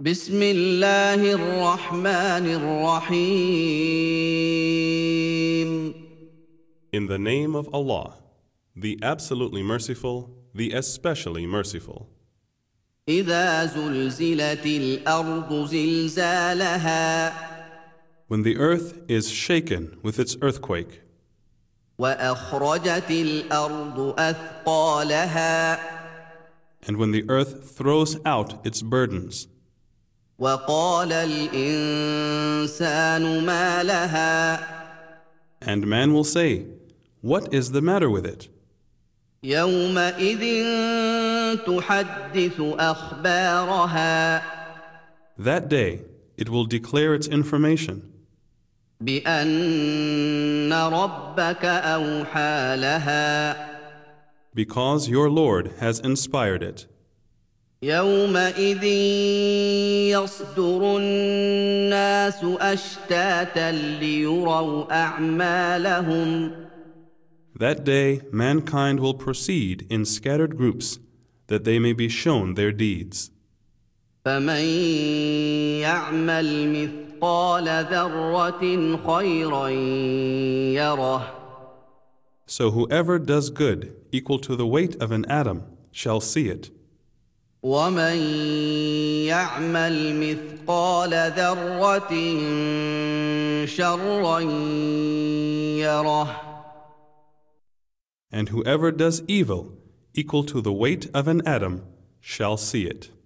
بسم الله الرحمن الرحيم. In the name of Allah, the absolutely merciful, the especially merciful. إذا زلزلت الأرض زلزالها When the earth is shaken with its earthquake, وأخرجت الأرض أثقالها and when the earth throws out its burdens, وقال الإنسان ما لها and man will say, "What is the matter with it?" يومئذ تحدث أخبارها That day it will declare its information, بأن ربك أوحى لها because your Lord has inspired it. يومئذ يصدر الناس أشتاتا ليروا أعمالهم That day mankind will proceed in scattered groups, that they may be shown their deeds. فمن يعمل مثقال ذرة خيرا يره So whoever does good equal to the weight of an atom shall see it. ومن يعمل مثقال ذرة شرا يره And whoever does evil equal to the weight of an atom shall see it.